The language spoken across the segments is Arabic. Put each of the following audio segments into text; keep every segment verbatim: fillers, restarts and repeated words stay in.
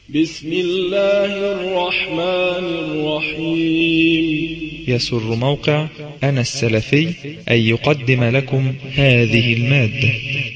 بسم الله الرحمن الرحيم. يسر موقع أنا السلفي أن يقدم لكم هذه المادة.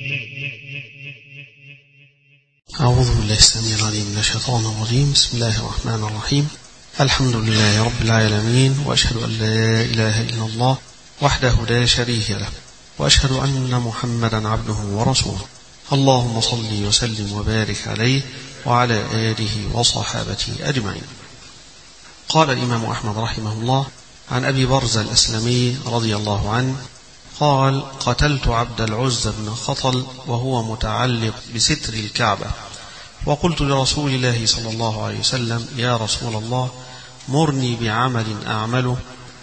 أعوذ بالله السميع العليم من الشيطان الرجيم. بسم الله الرحمن الرحيم. الحمد لله رب العالمين، وأشهد أن لا إله إلا الله وحده لا شريك له، وأشهد أن محمدا عبده ورسوله. اللهم صل وسلم وبارك عليه وعلى آله وصحابته أجمعين. قال الإمام أحمد رحمه الله عن أبي برزة الأسلمي رضي الله عنه قال: قتلت عبد العزى بن خطل وهو متعلق بستر الكعبة، وقلت لرسول الله صلى الله عليه وسلم: يا رسول الله، مرني بعمل أعمله،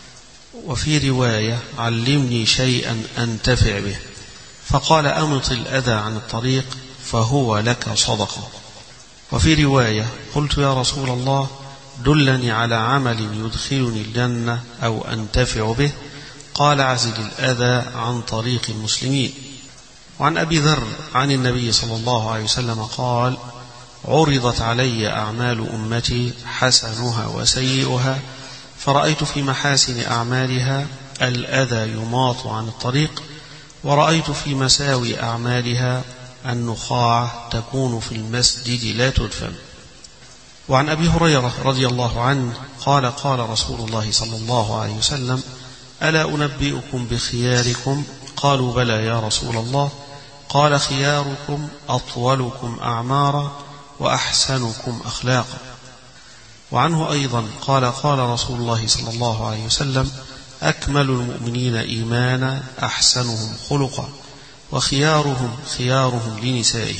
وفي رواية: علمني شيئا أنتفع به. فقال: أمط الأذى عن الطريق فهو لك صدقة. وفي رواية: قلت يا رسول الله، دلني على عمل يدخلني الجنة أو أنتفع به. قال: عزل الأذى عن طريق المسلمين. وعن أبي ذر عن النبي صلى الله عليه وسلم قال: عرضت علي أعمال أمتي حسنها وسيئها، فرأيت في محاسن أعمالها الأذى يماط عن الطريق، ورأيت في مساوي أعمالها النخاع تكون في المسجد لا تدفن. وعن أبي هريرة رضي الله عنه قال: قال رسول الله صلى الله عليه وسلم: ألا أنبئكم بخياركم؟ قالوا: بلى يا رسول الله. قال: خياركم أطولكم أعمارا وأحسنكم أخلاقا. وعنه أيضا قال: قال رسول الله صلى الله عليه وسلم: أكمل المؤمنين إيمانا أحسنهم خلقا، وخيارهم خيارهم لنسائهم.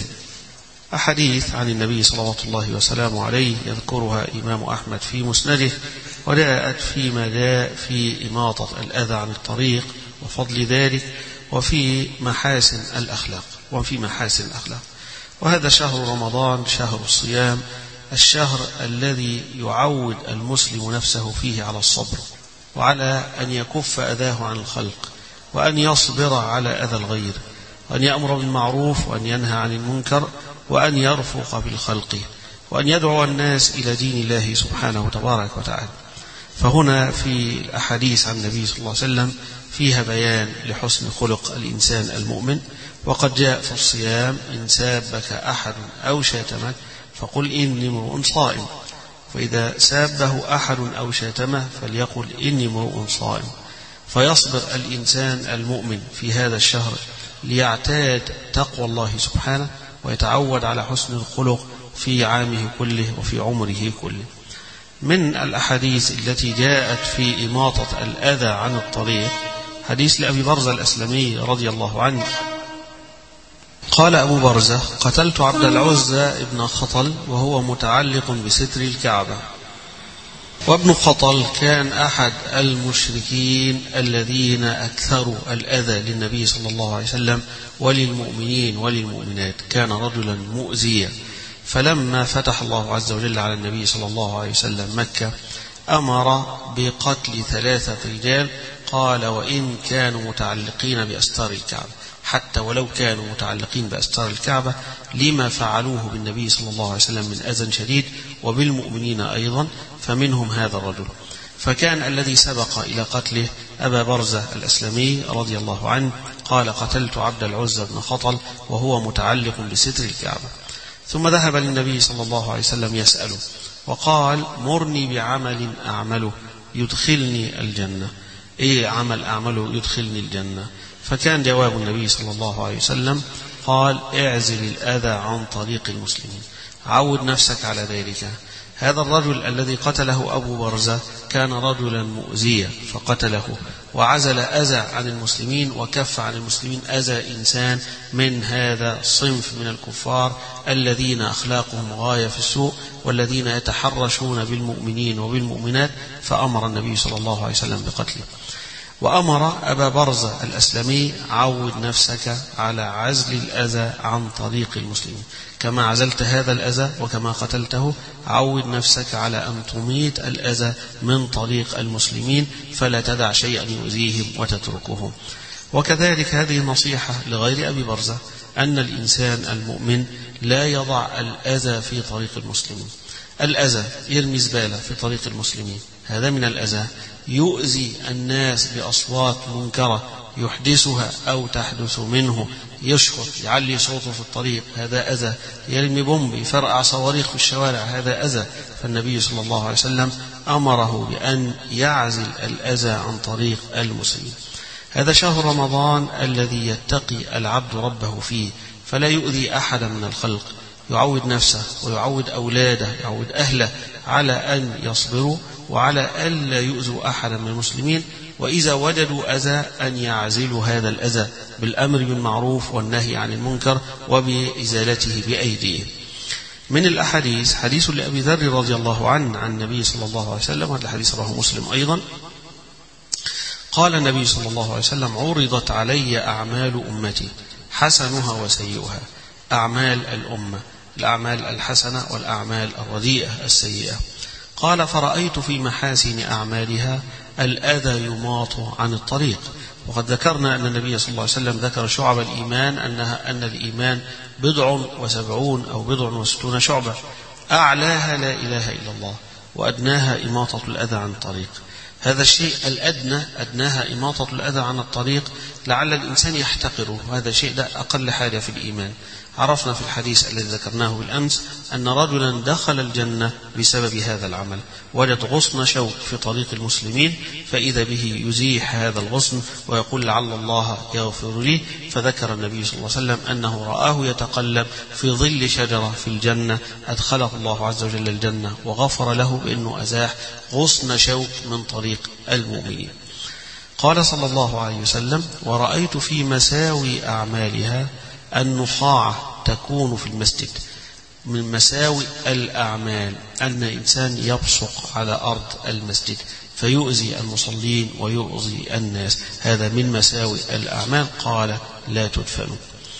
أحاديث عن النبي صلوات الله وسلامه عليه يذكرها إمام أحمد في مسنده، وجاءت فيما جاء في إماطة الأذى عن الطريق وفضل ذلك، وفي محاسن الأخلاق وفي محاسن الأخلاق. وهذا شهر رمضان، شهر الصيام، الشهر الذي يعود المسلم نفسه فيه على الصبر، وعلى أن يكف أذاه عن الخلق، وأن يصبر على أذى الغير، وأن يأمر بالمعروف وأن ينهى عن المنكر، وأن يرفق بالخلق، وأن يدعو الناس إلى دين الله سبحانه تبارك وتعالى. فهنا في الأحاديث عن النبي صلى الله عليه وسلم فيها بيان لحسن خلق الإنسان المؤمن. وقد جاء في الصيام: إن سابك أحد أو شاتمك فقل إني امرؤ صائم. فإذا سابه أحد أو شاتمه فليقل إني امرؤ صائم. فيصبر الإنسان المؤمن في هذا الشهر ليعتاد تقوى الله سبحانه، ويتعود على حسن الخلق في عامه كله وفي عمره كله. من الأحاديث التي جاءت في إماطة الأذى عن الطريق حديث لأبي برزة الأسلمي رضي الله عنه قال أبو برزة: قتلت عبد العزى ابن خطل وهو متعلق بستر الكعبة. وابن خطل كان أحد المشركين الذين أكثروا الأذى للنبي صلى الله عليه وسلم وللمؤمنين وللمؤمنات، كان رجلا مؤذيا. فلما فتح الله عز وجل على النبي صلى الله عليه وسلم مكة أمر بقتل ثلاثة رجال، قال: وإن كانوا متعلقين بأستار الكعبة، حتى ولو كانوا متعلقين بأستار الكعبة، لما فعلوه بالنبي صلى الله عليه وسلم من أذى شديد، وبالمؤمنين أيضا، فمنهم هذا الرجل. فكان الذي سبق إلى قتله أبا برزة الأسلمي رضي الله عنه قال: قتلت عبد العزى بن خطل وهو متعلق بستر الكعبة. ثم ذهب للنبي صلى الله عليه وسلم يسأله، وقال: مرني بعمل أعمله يدخلني الجنة. إيه عمل أعمله يدخلني الجنة؟ فكان جواب النبي صلى الله عليه وسلم قال: اعزل الأذى عن طريق المسلمين، عود نفسك على ذلك. هذا الرجل الذي قتله أبو برزة كان رجلا مؤذيا فقتله، وعزل أذى عن المسلمين وكف عن المسلمين أذى إنسان من هذا الصنف من الكفار الذين أخلاقهم غاية في السوء، والذين يتحرشون بالمؤمنين وبالمؤمنات. فأمر النبي صلى الله عليه وسلم بقتله. وأمر أبا برزة الأسلمي: عود نفسك على عزل الأذى عن طريق المسلمين، كما عزلت هذا الأذى وكما قتلته، عود نفسك على أن تميت الأذى من طريق المسلمين، فلا تدع شيئا يؤذيهم وتتركهم. وكذلك هذه النصيحة لغير أبي برزة أن الإنسان المؤمن لا يضع الأذى في طريق المسلمين. الأذى يرمي زبالة في طريق المسلمين، هذا من الأذى. يؤذي الناس بأصوات منكرة يحدثها أو تحدث منه، يشخط يعلي صوته في الطريق، هذا أذى. يرمي بومب يفرقع صواريخ في الشوارع، هذا أذى. فالنبي صلى الله عليه وسلم أمره بأن يعزل الأذى عن طريق المسلمين. هذا شهر رمضان الذي يتقي العبد ربه فيه، فلا يؤذي أحدا من الخلق، يعود نفسه ويعود أولاده يعود أهله على أن يصبروا وعلى ألا يؤذوا أحدا من المسلمين، وإذا وجدوا أذى أن يعزلوا هذا الأذى بالأمر بالمعروف والنهي عن المنكر وبإزالته بأيديهم. من الأحاديث حديث لأبي ذر رضي الله عنه عن النبي صلى الله عليه وسلم، هذا الحديث رواه مسلم أيضا. قال النبي صلى الله عليه وسلم: عرضت علي أعمال أمتي حسنها وسيئها. أعمال الأمة، الأعمال الحسنة والأعمال الرديئة السيئة. قال: فرأيت في محاسن أعمالها الأذى يماط عن الطريق. وقد ذكرنا أن النبي صلى الله عليه وسلم ذكر شعب الإيمان أنها أن الإيمان بضع وسبعون أو بضع وستون شعبة، أعلاها لا إله إلا الله، وأدناها إماطة الأذى عن الطريق. هذا الشيء الأدنى أدناها إماطة الأذى عن الطريق، لعل الإنسان يحتقره، وهذا الشيء ده أقل حاجة في الإيمان. عرفنا في الحديث الذي ذكرناه بالأمس أن رجلا دخل الجنة بسبب هذا العمل، وجد غصن شوك في طريق المسلمين، فإذا به يزيح هذا الغصن ويقول: لعل الله يغفر لي. فذكر النبي صلى الله عليه وسلم أنه رآه يتقلب في ظل شجرة في الجنة، أدخله الله عز وجل الجنة وغفر له بأنه أزاح غصن شوك من طريق المؤمنين. قال صلى الله عليه وسلم: ورأيت في مساوي أعمالها النخاعة تكون في المسجد. من مساوي الأعمال أن إنسان يبصق على أرض المسجد فيؤذي المصلين ويؤذي الناس، هذا من مساوي الأعمال. قال: لا تدفنوا.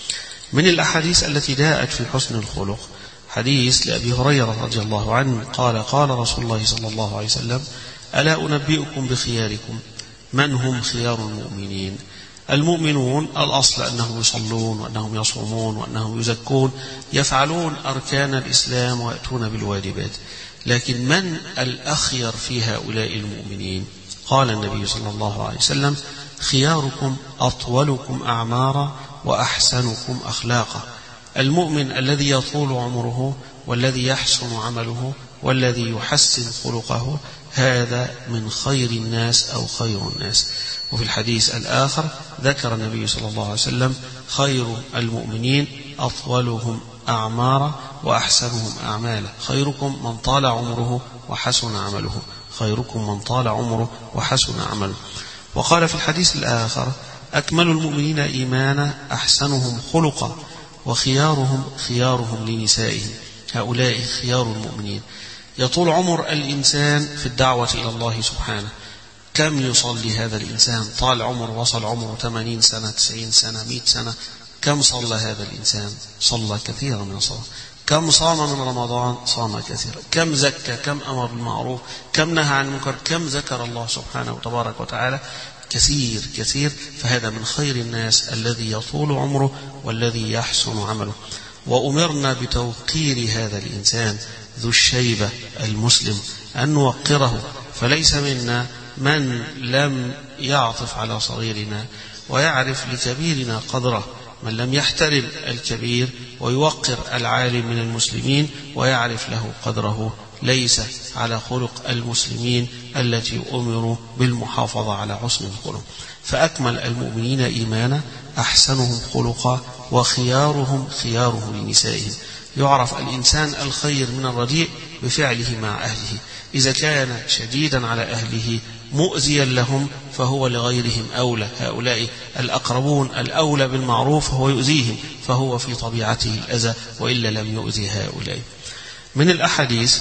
من الأحاديث التي جاءت في حسن الخلق حديث لأبي هريرة رضي الله عنه قال: قال رسول الله صلى الله عليه وسلم: ألا أنبئكم بخياركم؟ من هم خيار المؤمنين؟ المؤمنون الأصل أنهم يصلون وأنهم يصومون وأنهم يزكون، يفعلون أركان الإسلام ويأتون بالواجبات. لكن من الأخير في هؤلاء المؤمنين؟ قال النبي صلى الله عليه وسلم: خياركم أطولكم أعمارا وأحسنكم أخلاقا. المؤمن الذي يطول عمره والذي يحسن عمله والذي يحسن خلقه، هذا من خير الناس أو خير الناس. وفي الحديث الآخر ذكر النبي صلى الله عليه وسلم: خير المؤمنين أطولهم أعمارا وأحسنهم أعمالا. خيركم من طال عمره وحسن عمله، خيركم من طال عمره وحسن عمله. وقال في الحديث الآخر: أكمل المؤمنين إيمانا أحسنهم خلقا، وخيارهم خيارهم لنسائهم. هؤلاء خيار المؤمنين. يطول عمر الإنسان في الدعوة إلى الله سبحانه. كم يصلي هذا الإنسان؟ طال عمر، وصل عمره ثمانين سنة، تسعين سنة، مئة سنة. كم صلى هذا الإنسان؟ صلى كثيرا من الصلاة. كم صام من رمضان؟ صام كثيرا. كم زكى؟ كم أمر بالمعروف؟ كم نهى عن المنكر؟ كم ذكر الله سبحانه وتبارك وتعالى؟ كثير كثير. فهذا من خير الناس الذي يطول عمره والذي يحسن عمله. وأمرنا بتوقير هذا الإنسان ذو الشيبة المسلم، أن نوقره. فليس منا من لم يعطف على صغيرنا ويعرف لكبيرنا قدره، من لم يحترم الكبير ويوقر العالم من المسلمين ويعرف له قدره، ليس على خلق المسلمين التي أمروا بالمحافظة على حسن الخلق. فأكمل المؤمنين إيمانا أحسنهم خلقا، وخيارهم خيارهم لنسائهم. يعرف الإنسان الخير من الرديء بفعله مع أهله. إذا كان شديدا على أهله مؤذيا لهم فهو لغيرهم أولى. هؤلاء الأقربون الأولى بالمعروف هو يؤذيهم، فهو في طبيعته الأذى وإلا لم يؤذي هؤلاء. من الأحاديث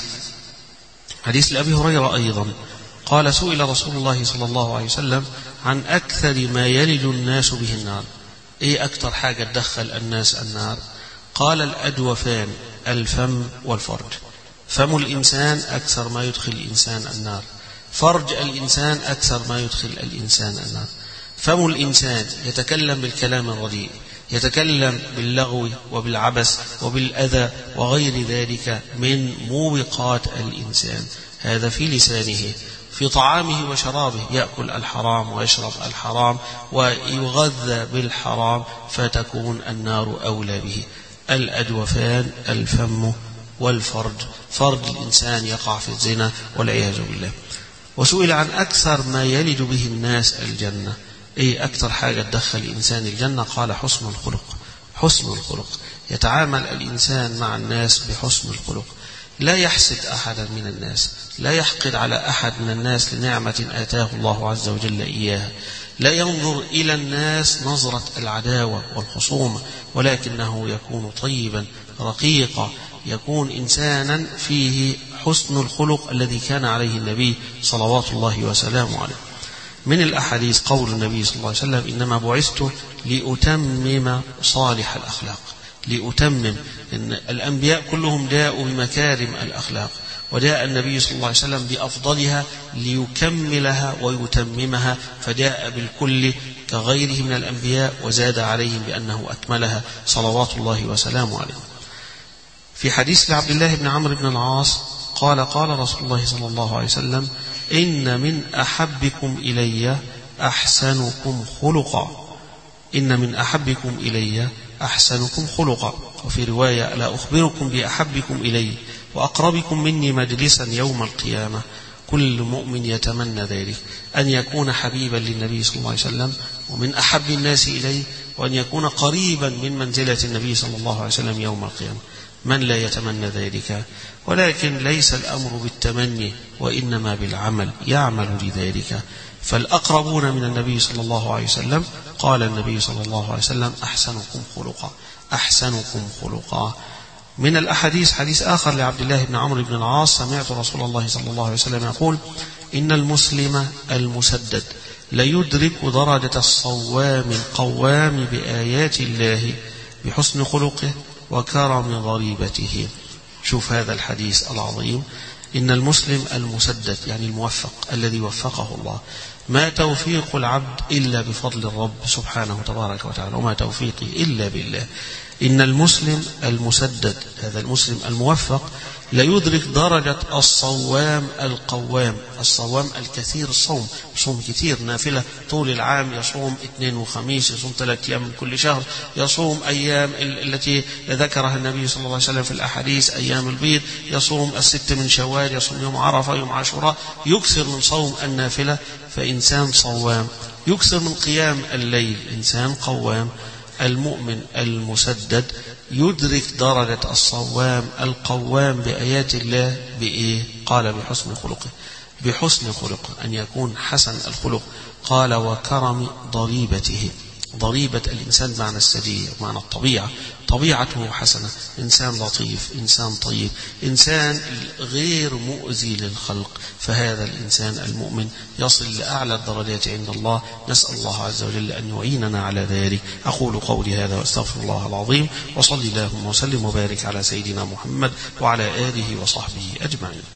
حديث لأبي هريرة أيضا قال: سئل رسول الله صلى الله عليه وسلم عن أكثر ما يلج الناس به النار. إيه أكثر حاجة تدخل الناس النار؟ قال: الأدوفان، الفم والفرج. فم الإنسان أكثر ما يدخل الإنسان النار، فرج الإنسان أكثر ما يدخل الإنسان النار. فم الإنسان يتكلم بالكلام الرديء، يتكلم باللغو وبالعبث وبالأذى وغير ذلك من موبقات الإنسان. هذا في لسانه. في طعامه وشرابه يأكل الحرام ويشرب الحرام ويغذى بالحرام، فتكون النار أولى به. الأجوفان الفم والفرج، فرج الإنسان يقع في الزنا والعياذ بالله. وسئل عن أكثر ما يلج به الناس الجنة، أي أكثر حاجة تدخل الإنسان الجنة؟ قال حسن الخلق. حسن الخلق، يتعامل الإنسان مع الناس بحسن الخلق، لا يحسد أحدا من الناس، لا يحقد على أحد من الناس لنعمة آتاه الله عز وجل إياها، لا ينظر إلى الناس نظرة العداوة والخصومة، ولكنه يكون طيبا رقيقا، يكون إنسانا فيه حسن الخلق الذي كان عليه النبي صلوات الله وسلامه عليه. من الأحاديث قول النبي صلى الله عليه وسلم: إنما بعثت لأتمم صالح الأخلاق. لأتمم، إن الأنبياء كلهم جاءوا بمكارم الأخلاق، وجاء النبي صلى الله عليه وسلم بأفضلها ليكملها ويتممها، فجاء بالكل كغيره من الأنبياء وزاد عليهم بأنه أكملها صلوات الله وسلامه عليه. في حديث لعبد الله بن عمرو بن العاص قال: قال رسول الله صلى الله عليه وسلم: إن من أحبكم إلي أحسنكم خلقا. إن من أحبكم إلي أحسنكم خلقا. وفي رواية: لا أخبركم بأحبكم إلي وأقربكم مني مجلسا يوم القيامة. كل مؤمن يتمنى ذلك، أن يكون حبيبا للنبي صلى الله عليه وسلم ومن أحب الناس إليه، وأن يكون قريبا من منزلة النبي صلى الله عليه وسلم يوم القيامة. من لا يتمنى ذلك؟ ولكن ليس الأمر بالتمني وإنما بالعمل، يعمل لذلك. فالأقربون من النبي صلى الله عليه وسلم، قال النبي صلى الله عليه وسلم: أحسنكم خلقا. أحسنكم خلقا. من الأحاديث حديث آخر لعبد الله بن عمرو بن العاص: سمعت رسول الله صلى الله عليه وسلم يقول: إن المسلم المسدد ليدرك درجة الصوام القوام بآيات الله بحسن خلقه وكرم ضريبته. شوف هذا الحديث العظيم: إن المسلم المسدد، يعني الموفق الذي وفقه الله. ما توفيق العبد إلا بفضل الرب سبحانه تبارك وتعالى، وما توفيقي إلا بالله. إن المسلم المسدد، هذا المسلم الموفق، ليدرك درجة الصوام القوام. الصوام الكثير الصوم، يصوم كثير نافلة طول العام، يصوم اثنين وخميس، يصوم ثلاثة أيام من كل شهر، يصوم أيام التي ذكرها النبي صلى الله عليه وسلم في الأحاديث، أيام البيض، يصوم الست من شوال، يصوم يوم عرفة، يوم عاشوراء، يكثر من صوم النافلة، فإنسان صوام. يكثر من قيام الليل، إنسان قوام. المؤمن المسدد يدرك درجة الصوام القوام بآيات الله بإيه؟ قال: بحسن خلقه. بحسن خلقه، أن يكون حسن الخلق. قال: وكرم ضريبته. ضريبة الإنسان معنى السجية، معنى الطبيعة، طبيعته حسنة، إنسان لطيف، إنسان طيب، إنسان غير مؤذي للخلق. فهذا الإنسان المؤمن يصل لأعلى الدرجات عند الله. نسأل الله عز وجل أن يعيننا على ذلك. أقول قولي هذا وأستغفر الله العظيم، وصلي اللهم وسلم وبارك على سيدنا محمد وعلى آله وصحبه أجمعين.